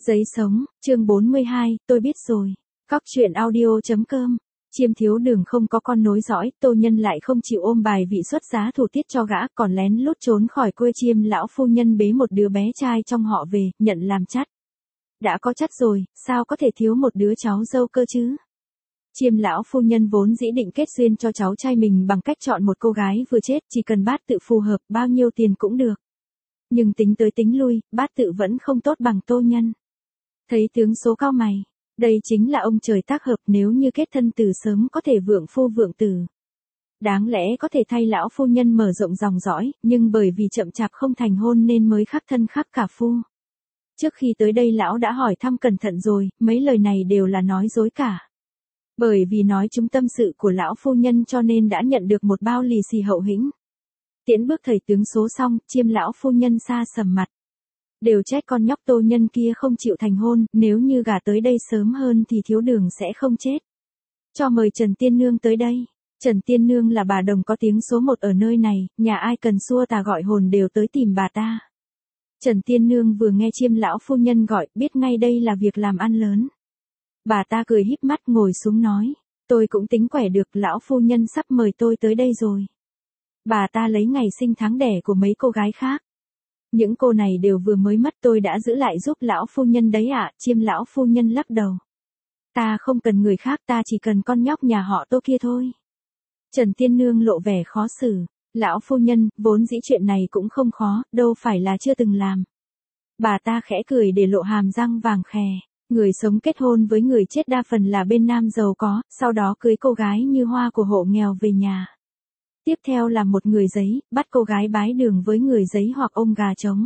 Giấy sống, chương 42, tôi biết rồi. Cóc truyện audio.com. Chiêm thiếu đường không có con nối dõi, Tô Nhân lại không chịu ôm bài vị xuất giá thủ tiết cho gã, còn lén lút trốn khỏi quê. Chiêm lão phu nhân bế một đứa bé trai trong họ về, nhận làm chắt. Đã có chắt rồi, sao có thể thiếu một đứa cháu dâu cơ chứ? Chiêm lão phu nhân vốn dĩ định kết duyên cho cháu trai mình bằng cách chọn một cô gái vừa chết, chỉ cần bát tự phù hợp, bao nhiêu tiền cũng được. Nhưng tính tới tính lui, bát tự vẫn không tốt bằng Tô Nhân. Thấy tướng số cao mày, đây chính là ông trời tác hợp, nếu như kết thân từ sớm có thể vượng phu vượng tử. Đáng lẽ có thể thay lão phu nhân mở rộng dòng dõi, nhưng bởi vì chậm chạp không thành hôn nên mới khắc thân khắc cả phu. Trước khi tới đây lão đã hỏi thăm cẩn thận rồi, mấy lời này đều là nói dối cả. Bởi vì nói trúng tâm sự của lão phu nhân cho nên đã nhận được một bao lì xì hậu hĩnh. Tiễn bước thầy tướng số xong, Chiêm lão phu nhân xa sầm mặt. Đều trách con nhóc Tô Nhân kia không chịu thành hôn, nếu như gả tới đây sớm hơn thì thiếu đường sẽ không chết. Cho mời Trần Tiên Nương tới đây. Trần Tiên Nương là bà đồng có tiếng số một ở nơi này, nhà ai cần xua tà gọi hồn đều tới tìm bà ta. Trần Tiên Nương vừa nghe Chiêm lão phu nhân gọi, biết ngay đây là việc làm ăn lớn. Bà ta cười híp mắt ngồi xuống nói, tôi cũng tính quẻ được, lão phu nhân sắp mời tôi tới đây rồi. Bà ta lấy ngày sinh tháng đẻ của mấy cô gái khác. Những cô này đều vừa mới mất, tôi đã giữ lại giúp lão phu nhân đấy ạ. Chiêm lão phu nhân lắc đầu. Ta không cần người khác, ta chỉ cần con nhóc nhà họ Tô kia thôi. Trần Tiên Nương lộ vẻ khó xử. Lão phu nhân, vốn dĩ chuyện này cũng không khó, đâu phải là chưa từng làm. Bà ta khẽ cười để lộ hàm răng vàng khè. Người sống kết hôn với người chết đa phần là bên nam giàu có, sau đó cưới cô gái như hoa của hộ nghèo về nhà. Tiếp theo là một người giấy, bắt cô gái bái đường với người giấy hoặc ôm gà trống.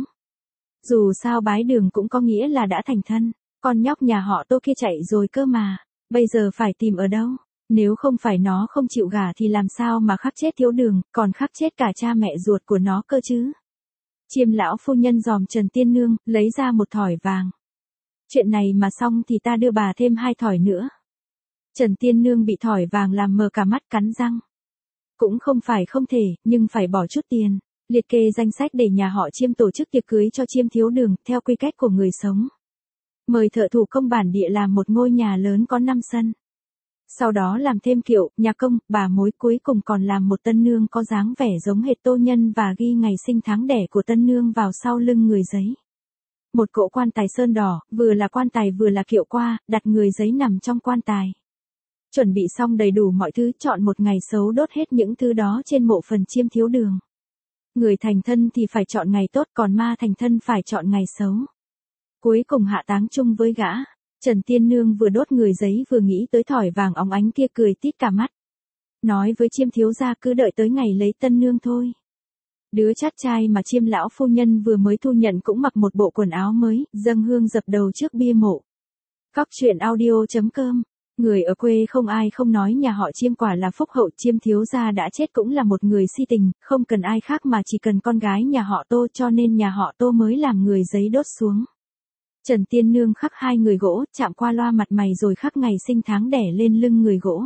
Dù sao bái đường cũng có nghĩa là đã thành thân, con nhóc nhà họ Tô kia chạy rồi cơ mà, bây giờ phải tìm ở đâu, nếu không phải nó không chịu gả thì làm sao mà khắc chết thiếu đường, còn khắc chết cả cha mẹ ruột của nó cơ chứ. Chiêm lão phu nhân dòm Trần Tiên Nương, lấy ra một thỏi vàng. Chuyện này mà xong thì ta đưa bà thêm 2 thỏi nữa. Trần Tiên Nương bị thỏi vàng làm mờ cả mắt, cắn răng. Cũng không phải không thể, nhưng phải bỏ chút tiền. Liệt kê danh sách để nhà họ Chiêm tổ chức tiệc cưới cho Chiêm thiếu đường, theo quy cách của người sống. Mời thợ thủ công bản địa làm một ngôi nhà lớn có 5 sân. Sau đó làm thêm kiệu, nhà công, bà mối, cuối cùng còn làm một tân nương có dáng vẻ giống hệt Tô Nhân và ghi ngày sinh tháng đẻ của tân nương vào sau lưng người giấy. Một cỗ quan tài sơn đỏ, vừa là quan tài vừa là kiệu qua, đặt người giấy nằm trong quan tài. Chuẩn bị xong đầy đủ mọi thứ, chọn một ngày xấu đốt hết những thứ đó trên mộ phần Chiêm thiếu đường. Người thành thân thì phải chọn ngày tốt, còn ma thành thân phải chọn ngày xấu. Cuối cùng hạ táng chung với gã. Trần Tiên Nương vừa đốt người giấy vừa nghĩ tới thỏi vàng óng ánh kia, cười tít cả mắt. Nói với Chiêm thiếu gia cứ đợi tới ngày lấy tân nương thôi. Đứa chát trai mà Chiêm lão phu nhân vừa mới thu nhận cũng mặc một bộ quần áo mới, dâng hương dập đầu trước bia mộ. Cóc truyện audio.com. Người ở quê không ai không nói nhà họ Chiêm quả là phúc hậu. Chiêm thiếu gia đã chết cũng là một người si tình, không cần ai khác mà chỉ cần con gái nhà họ Tô, cho nên nhà họ Tô mới làm người giấy đốt xuống. Trần Tiên Nương khắc 2 người gỗ, chạm qua loa mặt mày rồi khắc ngày sinh tháng đẻ lên lưng người gỗ.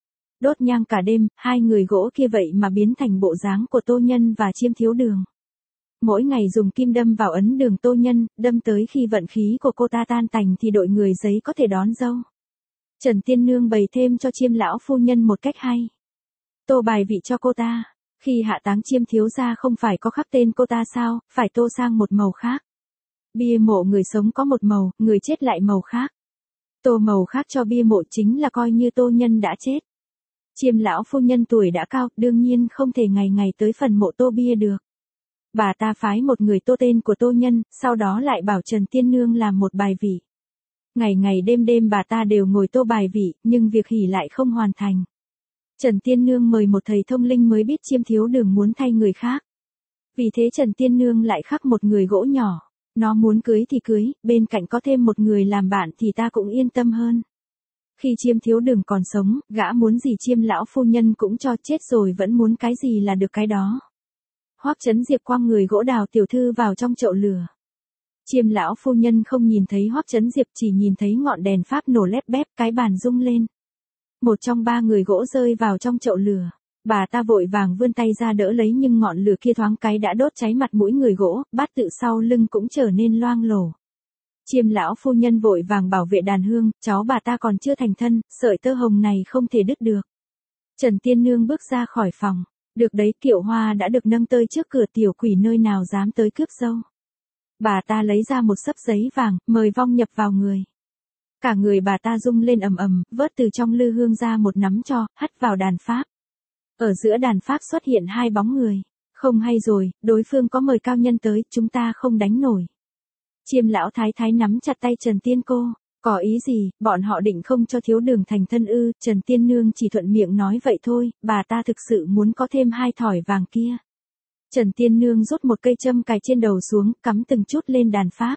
Đốt nhang cả đêm, 2 người gỗ kia vậy mà biến thành bộ dáng của Tô Nhân và Chiêm thiếu đường. Mỗi ngày dùng kim đâm vào ấn đường Tô Nhân, đâm tới khi vận khí của cô ta tan tành thì đội người giấy có thể đón dâu. Trần Tiên Nương bày thêm cho Chiêm lão phu nhân một cách hay. Tô bài vị cho cô ta. Khi hạ táng Chiêm thiếu gia không phải có khắc tên cô ta sao, phải tô sang một màu khác. Bia mộ người sống có một màu, người chết lại màu khác. Tô màu khác cho bia mộ chính là coi như Tô Nhân đã chết. Chiêm lão phu nhân tuổi đã cao, đương nhiên không thể ngày ngày tới phần mộ tô bia được. Bà ta phái một người tô tên của Tô Nhân, sau đó lại bảo Trần Tiên Nương làm một bài vị. Ngày ngày đêm đêm bà ta đều ngồi tô bài vị, nhưng việc hỉ lại không hoàn thành. Trần Tiên Nương mời một thầy thông linh mới biết Chiêm thiếu đường muốn thay người khác. Vì thế Trần Tiên Nương lại khắc một người gỗ nhỏ. Nó muốn cưới thì cưới, bên cạnh có thêm một người làm bạn thì ta cũng yên tâm hơn. Khi Chiêm thiếu đường còn sống, gã muốn gì Chiêm lão phu nhân cũng cho, chết rồi vẫn muốn cái gì là được cái đó. Hoắc Chấn Diệp quăng người gỗ Đào tiểu thư vào trong chậu lửa. Chiêm lão phu nhân không nhìn thấy Hoắc Chấn Diệp, chỉ nhìn thấy ngọn đèn pháp nổ lép bép, cái bàn rung lên. Một trong 3 người gỗ rơi vào trong chậu lửa. Bà ta vội vàng vươn tay ra đỡ lấy, nhưng ngọn lửa kia thoáng cái đã đốt cháy mặt mũi người gỗ, bát tự sau lưng cũng trở nên loang lổ. Chiêm lão phu nhân vội vàng bảo vệ đàn hương, cháu bà ta còn chưa thành thân, sợi tơ hồng này không thể đứt được. Trần Tiên Nương bước ra khỏi phòng. Được đấy, kiệu hoa đã được nâng tơi trước cửa, tiểu quỷ nơi nào dám tới cướp dâu. Bà ta lấy ra một xấp giấy vàng, mời vong nhập vào người. Cả người bà ta rung lên ầm ầm, vớt từ trong lư hương ra một nắm tro, hắt vào đàn pháp. Ở giữa đàn pháp xuất hiện hai bóng người. Không hay rồi, đối phương có mời cao nhân tới, chúng ta không đánh nổi. Chiêm lão thái thái nắm chặt tay Trần Tiên cô. Có ý gì, bọn họ định không cho Thiếu Đường thành thân ư? Trần Tiên Nương chỉ thuận miệng nói vậy thôi, bà ta thực sự muốn có thêm 2 thỏi vàng kia. Trần Tiên Nương rút một cây châm cài trên đầu xuống, cắm từng chút lên đàn pháp.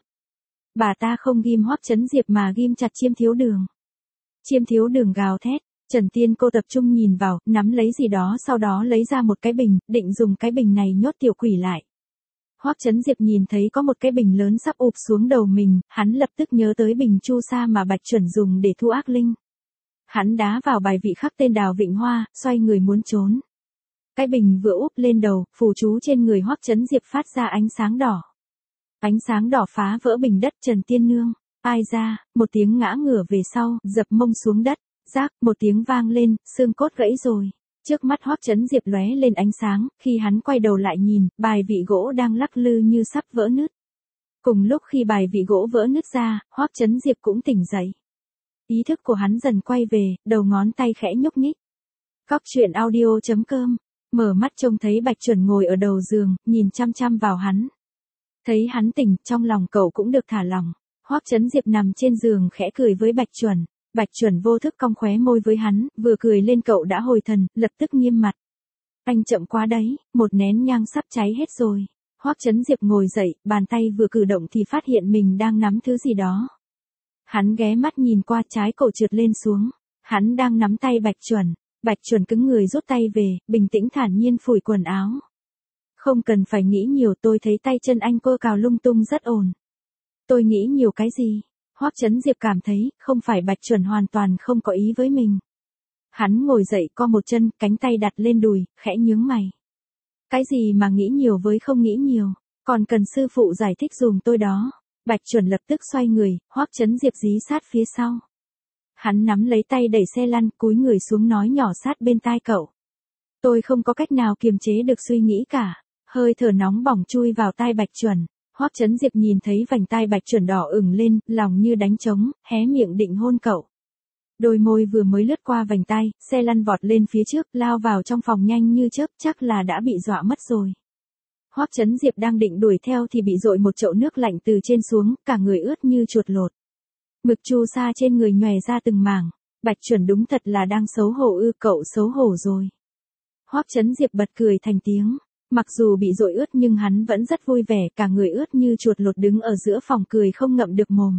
Bà ta không ghim Hoắc Chấn Diệp mà ghim chặt Chiêm Thiếu Đường. Chiêm Thiếu Đường gào thét, Trần Tiên cô tập trung nhìn vào, nắm lấy gì đó, sau đó lấy ra một cái bình, định dùng cái bình này nhốt tiểu quỷ lại. Hoắc Chấn Diệp nhìn thấy có một cái bình lớn sắp ụp xuống đầu mình, hắn lập tức nhớ tới bình chu sa mà Bạch Chuẩn dùng để thu ác linh. Hắn đá vào bài vị khắc tên Đào Vịnh Hoa, xoay người muốn trốn. Cái bình vừa úp lên đầu, phù chú trên người Hoắc Chấn Diệp phát ra ánh sáng đỏ. Ánh sáng đỏ phá vỡ bình đất. Trần Tiên Nương, ai ra, một tiếng ngã ngửa về sau, dập mông xuống đất, rác, một tiếng vang lên, xương cốt gãy rồi. Trước mắt Hoắc Chấn Diệp lóe lên ánh sáng, khi hắn quay đầu lại nhìn, bài vị gỗ đang lắc lư như sắp vỡ nứt. Cùng lúc khi bài vị gỗ vỡ nứt ra, Hoắc Chấn Diệp cũng tỉnh dậy. Ý thức của hắn dần quay về, đầu ngón tay khẽ nhúc nhích. Coctruyện.audio.com, mở mắt trông thấy Bạch Chuẩn ngồi ở đầu giường, nhìn chăm chăm vào hắn. Thấy hắn tỉnh, trong lòng cậu cũng được thả lỏng. Hoắc Chấn Diệp nằm trên giường khẽ cười với Bạch Chuẩn. Bạch Chuẩn vô thức cong khóe môi với hắn, vừa cười lên cậu đã hồi thần, lập tức nghiêm mặt. Anh chậm quá đấy, một nén nhang sắp cháy hết rồi. Hoắc Chấn Diệp ngồi dậy, bàn tay vừa cử động thì phát hiện mình đang nắm thứ gì đó. Hắn ghé mắt nhìn qua, trái cổ trượt lên xuống. Hắn đang nắm tay Bạch Chuẩn. Bạch Chuẩn cứng người rút tay về, bình tĩnh thản nhiên phủi quần áo. Không cần phải nghĩ nhiều, tôi thấy tay chân anh cô cào lung tung rất ổn. Tôi nghĩ nhiều cái gì? Hoắc Chấn Diệp cảm thấy, không phải Bạch Chuẩn hoàn toàn không có ý với mình. Hắn ngồi dậy co một chân, cánh tay đặt lên đùi, khẽ nhướng mày. Cái gì mà nghĩ nhiều với không nghĩ nhiều, còn cần sư phụ giải thích dùm tôi đó. Bạch Chuẩn lập tức xoay người, Hoắc Chấn Diệp dí sát phía sau. Hắn nắm lấy tay đẩy xe lăn, cúi người xuống nói nhỏ sát bên tai cậu. Tôi không có cách nào kiềm chế được suy nghĩ cả. Hơi thở nóng bỏng chui vào tai Bạch Chuẩn. Hoắc Chấn Diệp nhìn thấy vành tai Bạch Chuẩn đỏ ửng lên, lòng như đánh trống, hé miệng định hôn cậu. Đôi môi vừa mới lướt qua vành tai, xe lăn vọt lên phía trước, lao vào trong phòng nhanh như chớp, chắc là đã bị dọa mất rồi. Hoắc Chấn Diệp đang định đuổi theo thì bị dội một chậu nước lạnh từ trên xuống, cả người ướt như chuột lột. Mực chu sa trên người nhòe ra từng mảng. Bạch Chuẩn đúng thật là đang xấu hổ ư? Cậu xấu hổ rồi. Hoắc Chấn Diệp bật cười thành tiếng. Mặc dù bị dội ướt nhưng hắn vẫn rất vui vẻ, cả người ướt như chuột lột đứng ở giữa phòng cười không ngậm được mồm.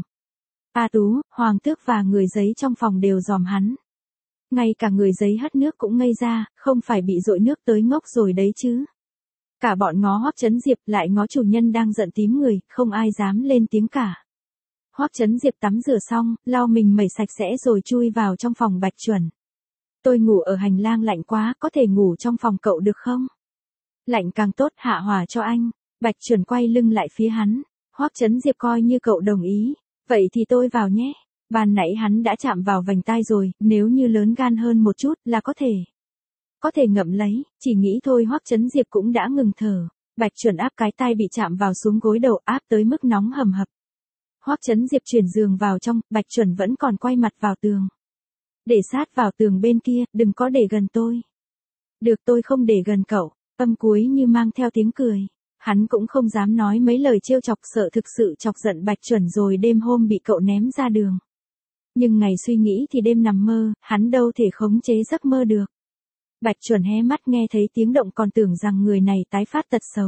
A Tú, Hoàng Tước và người giấy trong phòng đều dòm hắn. Ngay cả người giấy hất nước cũng ngây ra, không phải bị dội nước tới ngốc rồi đấy chứ. Cả bọn ngó Hoắc Chấn Diệp, lại ngó chủ nhân đang giận tím người, không ai dám lên tiếng cả. Hoắc Chấn Diệp tắm rửa xong, lau mình mẩy sạch sẽ rồi chui vào trong phòng Bạch Chuẩn. Tôi ngủ ở hành lang lạnh quá, có thể ngủ trong phòng cậu được không? Lạnh càng tốt, hạ hỏa cho anh. Bạch Chuẩn quay lưng lại phía hắn. Hoắc Chấn Diệp coi như cậu đồng ý. Vậy thì tôi vào nhé. Ban nãy hắn đã chạm vào vành tai rồi, nếu như lớn gan hơn một chút là có thể. Có thể ngậm lấy, chỉ nghĩ thôi Hoắc Chấn Diệp cũng đã ngừng thở. Bạch Chuẩn áp cái tai bị chạm vào xuống gối đầu, áp tới mức nóng hầm hập. Hoắc Chấn Diệp chuyển giường vào trong, Bạch Chuẩn vẫn còn quay mặt vào tường. Để sát vào tường bên kia, đừng có để gần tôi. Được, tôi không để gần cậu. Âm cuối như mang theo tiếng cười. Hắn cũng không dám nói mấy lời trêu chọc, sợ thực sự chọc giận Bạch Chuẩn rồi đêm hôm bị cậu ném ra đường. Nhưng ngày suy nghĩ thì đêm nằm mơ, hắn đâu thể khống chế giấc mơ được. Bạch Chuẩn hé mắt nghe thấy tiếng động còn tưởng rằng người này tái phát tật xấu.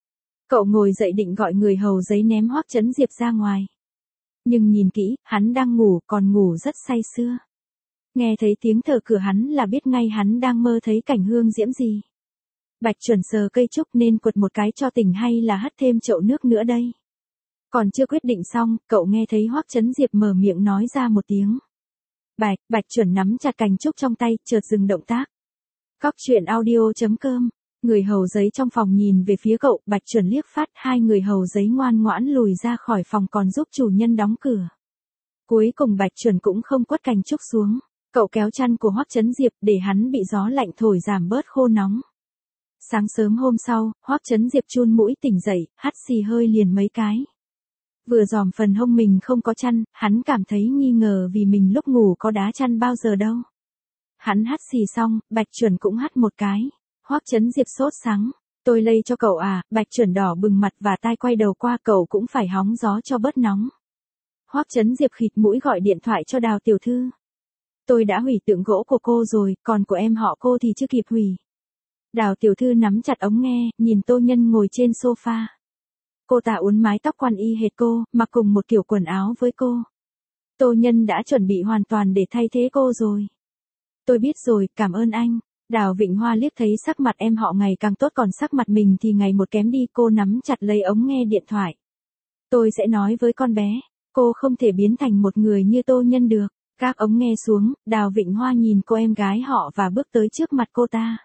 Cậu ngồi dậy định gọi người hầu giấy ném Hoắc Chấn Diệp ra ngoài. Nhưng nhìn kỹ, hắn đang ngủ, còn ngủ rất say sưa. Nghe thấy tiếng thở cửa hắn là biết ngay hắn đang mơ thấy cảnh hương diễm gì. Bạch Chuẩn sờ cây trúc nên quật một cái cho tỉnh hay là hất thêm chậu nước nữa đây. Còn chưa quyết định xong, cậu nghe thấy Hoắc Chấn Diệp mở miệng nói ra một tiếng. Bạch Chuẩn nắm chặt cành trúc trong tay, chợt dừng động tác. Coctruyện.audio.com, Người hầu giấy trong phòng nhìn về phía cậu, Bạch Chuẩn liếc phát, hai người hầu giấy ngoan ngoãn lùi ra khỏi phòng còn giúp chủ nhân đóng cửa. Cuối cùng Bạch Chuẩn cũng không quất cành trúc xuống, cậu kéo chăn của Hoắc Chấn Diệp để hắn bị gió lạnh thổi giảm bớt khô nóng. Sáng sớm hôm sau, Hoắc Chấn Diệp chun mũi tỉnh dậy, hắt xì hơi liền mấy cái. Vừa dòm phần hông mình không có chăn, hắn cảm thấy nghi ngờ vì mình lúc ngủ có đá chăn bao giờ đâu. Hắn hắt xì xong, Bạch Chuẩn cũng hắt một cái. Hoắc Chấn Diệp sốt sắng, tôi lây cho cậu à? Bạch Chuẩn đỏ bừng mặt và tai quay đầu qua, cậu cũng phải hóng gió cho bớt nóng. Hoắc Chấn Diệp khịt mũi gọi điện thoại cho Đào tiểu thư. Tôi đã hủy tượng gỗ của cô rồi, còn của em họ cô thì chưa kịp hủy. Đào tiểu thư nắm chặt ống nghe, nhìn Tô Nhân ngồi trên sofa. Cô ta uốn mái tóc quan y hệt cô, mặc cùng một kiểu quần áo với cô. Tô Nhân đã chuẩn bị hoàn toàn để thay thế cô rồi. Tôi biết rồi, cảm ơn anh. Đào Vịnh Hoa liếc thấy sắc mặt em họ ngày càng tốt còn sắc mặt mình thì ngày một kém đi, cô nắm chặt lấy ống nghe điện thoại. Tôi sẽ nói với con bé, cô không thể biến thành một người như Tô Nhân được. Các ống nghe xuống, Đào Vịnh Hoa nhìn cô em gái họ và bước tới trước mặt cô ta.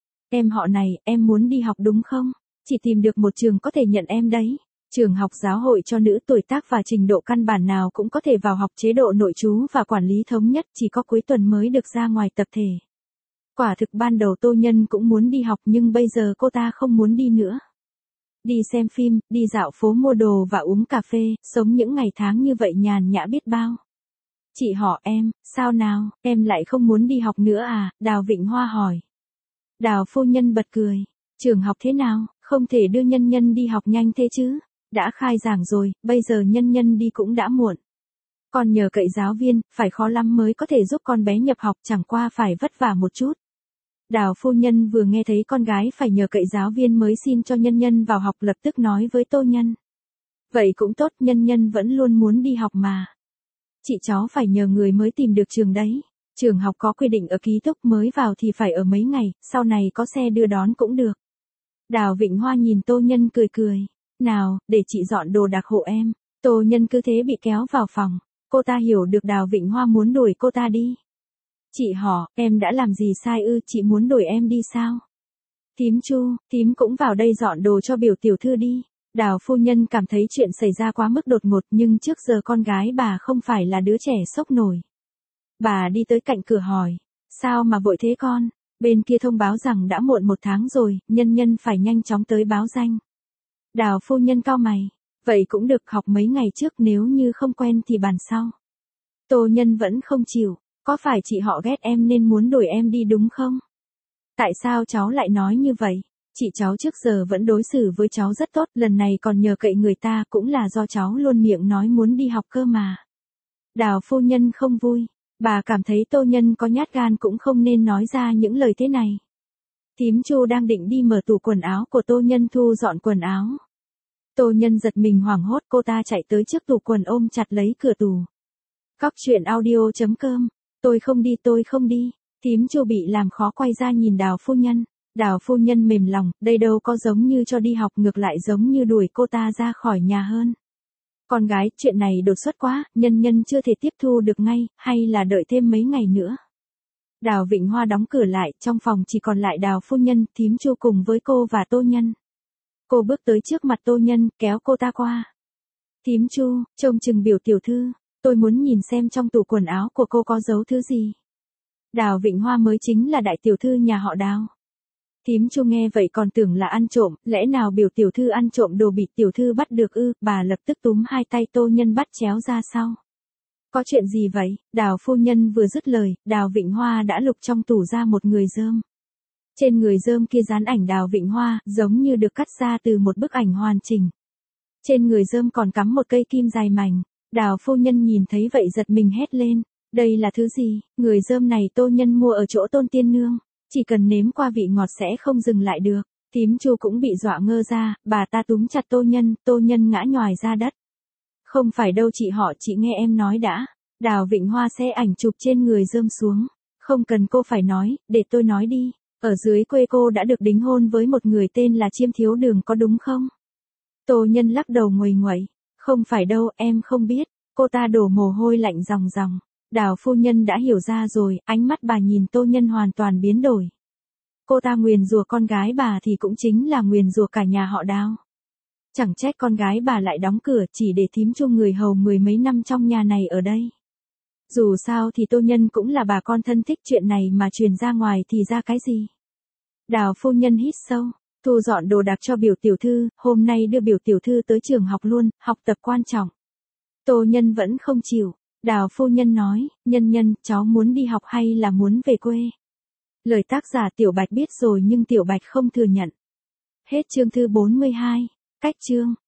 Em họ này, em muốn đi học đúng không? Chỉ tìm được một trường có thể nhận em đấy. Trường học giáo hội cho nữ, tuổi tác và trình độ căn bản nào cũng có thể vào học, chế độ nội trú và quản lý thống nhất, chỉ có cuối tuần mới được ra ngoài tập thể. Quả thực ban đầu Tô Nhân cũng muốn đi học nhưng bây giờ cô ta không muốn đi nữa. Đi xem phim, đi dạo phố mua đồ và uống cà phê, sống những ngày tháng như vậy nhàn nhã biết bao. Chị họ em, sao nào, em lại không muốn đi học nữa à? Đào Vịnh Hoa hỏi. Đào phu nhân bật cười. Trường học thế nào, không thể đưa Nhân Nhân đi học nhanh thế chứ? Đã khai giảng rồi, bây giờ Nhân Nhân đi cũng đã muộn. Còn nhờ cậy giáo viên, phải khó lắm mới có thể giúp con bé nhập học, chẳng qua phải vất vả một chút. Đào phu nhân vừa nghe thấy con gái phải nhờ cậy giáo viên mới xin cho Nhân Nhân vào học lập tức nói với Tô Nhân. Vậy cũng tốt, Nhân Nhân vẫn luôn muốn đi học mà. Chị cháu phải nhờ người mới tìm được trường đấy. Trường học có quy định ở ký túc, mới vào thì phải ở mấy ngày, sau này có xe đưa đón cũng được. Đào Vịnh Hoa nhìn Tô Nhân cười cười. Nào, để chị dọn đồ đạc hộ em. Tô Nhân cứ thế bị kéo vào phòng. Cô ta hiểu được Đào Vịnh Hoa muốn đuổi cô ta đi. Chị họ, em đã làm gì sai ư, chị muốn đuổi em đi sao? Thím Chu, thím cũng vào đây dọn đồ cho biểu tiểu thư đi. Đào phu nhân cảm thấy chuyện xảy ra quá mức đột ngột nhưng trước giờ con gái bà không phải là đứa trẻ sốc nổi. Bà đi tới cạnh cửa hỏi, sao mà vội thế con? Bên kia thông báo rằng đã muộn 1 tháng rồi, Nhân Nhân phải nhanh chóng tới báo danh. Đào phu nhân cau mày, vậy cũng được, học mấy ngày trước, nếu như không quen thì bàn sau. Tô Nhân vẫn không chịu, có phải chị họ ghét em nên muốn đuổi em đi đúng không? Tại sao cháu lại nói như vậy? Chị cháu trước giờ vẫn đối xử với cháu rất tốt, lần này còn nhờ cậy người ta cũng là do cháu luôn miệng nói muốn đi học cơ mà. Đào phu nhân không vui, bà cảm thấy Tô Nhân có nhát gan cũng không nên nói ra những lời thế này. Thím Chu đang định đi mở tủ quần áo của Tô Nhân thu dọn quần áo. Tô Nhân giật mình hoảng hốt, cô ta chạy tới trước tủ quần ôm chặt lấy cửa tủ. Cóc truyện audio.com, tôi không đi. Thím Chu bị làm khó quay ra nhìn Đào phu nhân. Đào phu nhân mềm lòng, đây đâu có giống như cho đi học, ngược lại giống như đuổi cô ta ra khỏi nhà hơn. Con gái, chuyện này đột xuất quá, Nhân Nhân chưa thể tiếp thu được ngay, hay là đợi thêm mấy ngày nữa. Đào Vịnh Hoa đóng cửa lại, trong phòng chỉ còn lại Đào phu nhân, thím Chu cùng với cô và Tô Nhân. Cô bước tới trước mặt Tô Nhân, kéo cô ta qua. Thím Chu, trông chừng biểu tiểu thư, tôi muốn nhìn xem trong tủ quần áo của cô có giấu thứ gì. Đào Vịnh Hoa mới chính là đại tiểu thư nhà họ Đào. Thím Chu nghe vậy còn tưởng là ăn trộm, lẽ nào biểu tiểu thư ăn trộm đồ bị tiểu thư bắt được ư? Bà lập tức túm hai tay Tô Nhân bắt chéo ra sau. Có chuyện gì vậy? Đào phu nhân vừa dứt lời, Đào Vịnh Hoa đã lục trong tủ ra một người rơm. Trên người rơm kia dán ảnh Đào Vịnh Hoa, giống như được cắt ra từ một bức ảnh hoàn chỉnh. Trên người rơm còn cắm một cây kim dài mảnh. Đào phu nhân nhìn thấy vậy giật mình hét lên. Đây là thứ gì? Người rơm này Tô Nhân mua ở chỗ Tôn Tiên Nương. Chỉ cần nếm qua vị ngọt sẽ không dừng lại được. Thím Chu cũng bị dọa ngơ ra, bà ta túm chặt Tô Nhân ngã nhòi ra đất. Không phải đâu chị họ, chị nghe em nói đã. Đào Vịnh Hoa xe ảnh chụp trên người rơm xuống. Không cần cô phải nói, để tôi nói đi. Ở dưới quê cô đã được đính hôn với một người tên là Chiêm Thiếu Đường có đúng không? Tô Nhân lắc đầu nguầy nguậy. Không phải đâu, em không biết. Cô ta đổ mồ hôi lạnh ròng ròng. Đào phu nhân đã hiểu ra rồi, ánh mắt bà nhìn Tô Nhân hoàn toàn biến đổi. cô ta nguyền rủa con gái bà thì cũng chính là nguyền rủa cả nhà họ Đào. Chẳng trách con gái bà lại đóng cửa chỉ để thím Chu người hầu mười mấy năm trong nhà này ở đây. Dù sao thì Tô Nhân cũng là bà con thân thích, chuyện này mà truyền ra ngoài thì ra cái gì. Đào phu nhân hít sâu, thu dọn đồ đạc cho biểu tiểu thư, hôm nay đưa biểu tiểu thư tới trường học luôn, học tập quan trọng. Tô Nhân vẫn không chịu, Đào phu nhân nói, Nhân, cháu muốn đi học hay là muốn về quê? Lời tác giả Tiểu Bạch biết rồi nhưng Tiểu Bạch không thừa nhận. Hết chương thư 42, cách chương.